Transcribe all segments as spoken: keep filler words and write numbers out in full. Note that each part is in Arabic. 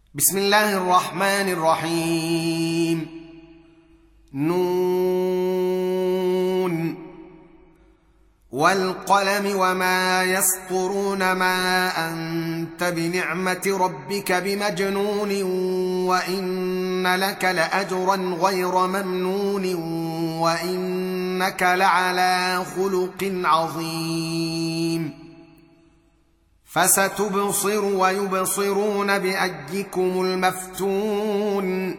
بسم الله الرحمن الرحيم. نون والقلم وما يسطرون ما أنت بنعمة ربك بمجنون وإن لك لأجرا غير ممنون وإنك لعلى خلق عظيم. فستبصر ويبصرون بأيكم المفتون.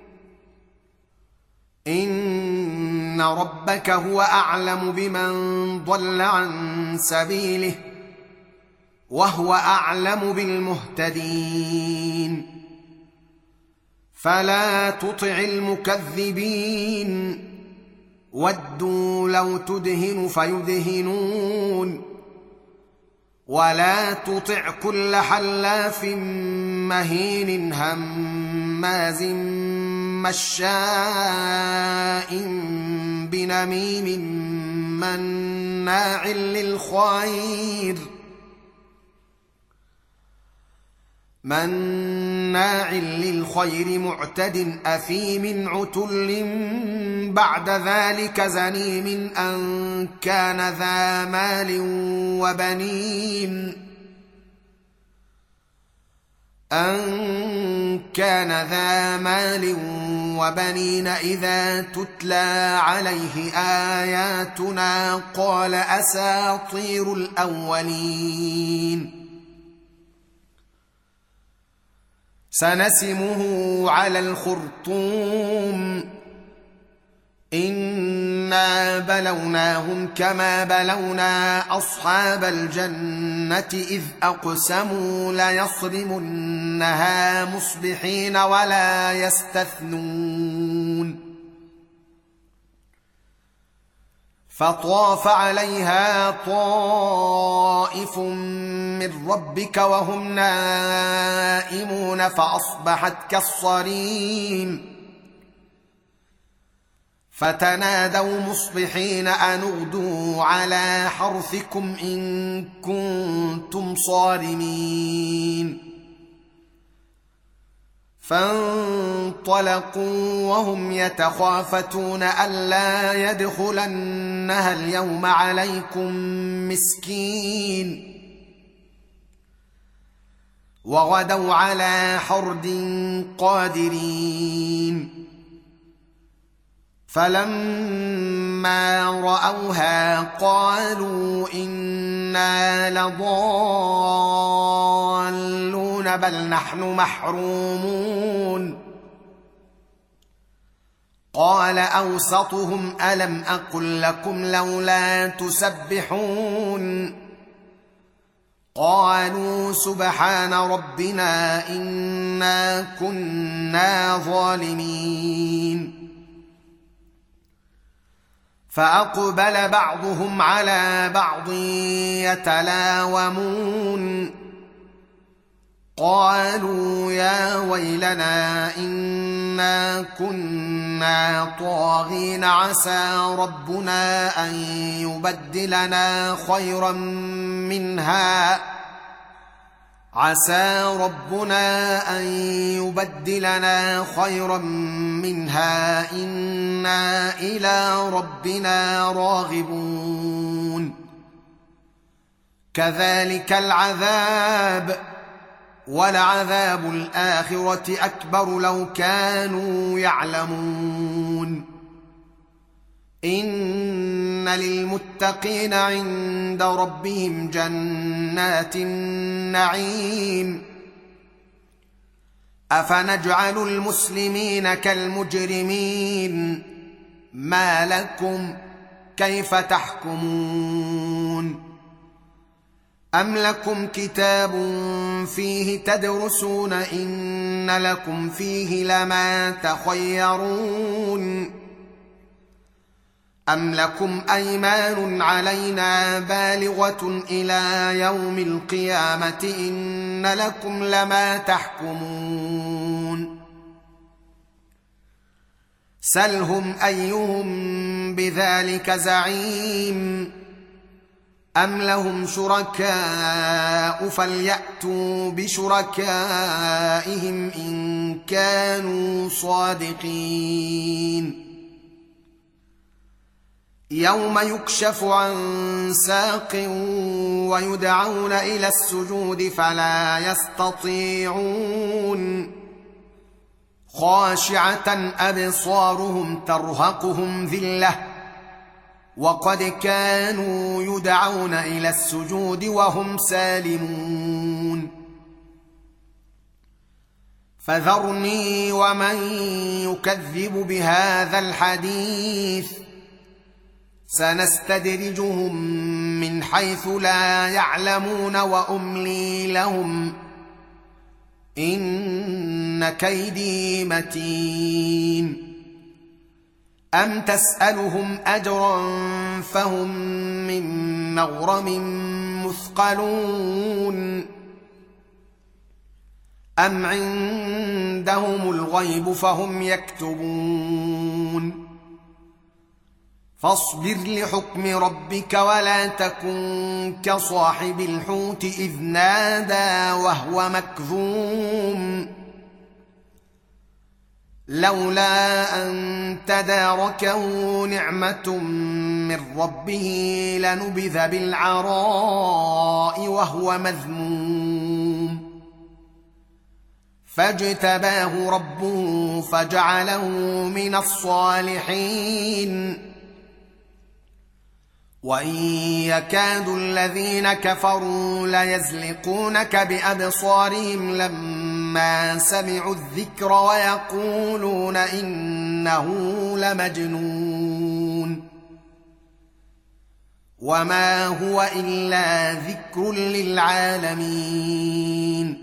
إن ربك هو أعلم بمن ضل عن سبيله وهو أعلم بالمهتدين. فلا تطع المكذبين ودوا لو تدهن فيدهنون ولا تطع كل حلاف مهين هماز مشاء بنميم مناع للخير مناع للخير معتد أثيم عتل بعد ذلك زنيم أن كان ذا مال وبنين أن كان ذا مال وبنين إذا تتلى عليه آياتنا قال أساطير الأولين. سنسمه على الخرطوم إنا بلوناهم كما بلونا أصحاب الجنة إذ أقسموا ليصرمنها مصبحين ولا يستثنون. فطاف عليها طائف من ربك وهم نائمون فأصبحت كالصريم. فتنادوا مصبحين أن اغدوا على حرثكم إن كنتم صارمين. فانطلقوا وهم يتخافتون ألا يدخلنها اليوم عليكم مسكين. وغدوا على حرد قادرين. فلما رأوها قالوا إنا لضالون بل نحن محرومون. قال أوسطهم ألم أقل لكم لولا تسبحون. قالوا سبحان ربنا إنا كنا ظالمين. فأقبل بعضهم على بعض يتلاومون. قالوا يا ويلنا إنا كنا طاغين عسى ربنا أن يبدلنا خيرا منها عسى ربنا أن يبدلنا خيرا منها إنا إلى ربنا راغبون. كذلك العذاب ولعذاب الآخرة أكبر لو كانوا يعلمون. إن للمتقين عند ربهم جنات النعيم. أفنجعل المسلمين كالمجرمين ما لكم كيف تحكمون. أم لكم كتاب فيه تدرسون إن لكم فيه لما تخيرون. أم لكم أيمان علينا بالغة إلى يوم القيامة إن لكم لما تحكمون. سلهم أيهم بذلك زعيم. أم لهم شركاء فليأتوا بشركائهم إن كانوا صادقين يوم يكشف عن ساق ويدعون إلى السجود فلا يستطيعون خاشعة أبصارهم ترهقهم ذلة وقد كانوا يدعون إلى السجود وهم سالمون فذرني ومن يكذب بهذا الحديث سنستدرجهم من حيث لا يعلمون وأملي لهم إن كيدي متين أم تسألهم أجرا فهم من مغرم مثقلون أم عندهم الغيب فهم يكتبون فاصبر لحكم ربك ولا تكن كصاحب الحوت إذ نادى وهو مكظوم لولا أن تداركه نعمة من ربه لنبذ بالعراء وهو مذموم فاجتباه ربه فجعله من الصالحين وإن يكاد الذين كفروا ليزلقونك بأبصارهم لما سمعوا الذكر ويقولون إنه لمجنون وما هو إلا ذكر للعالمين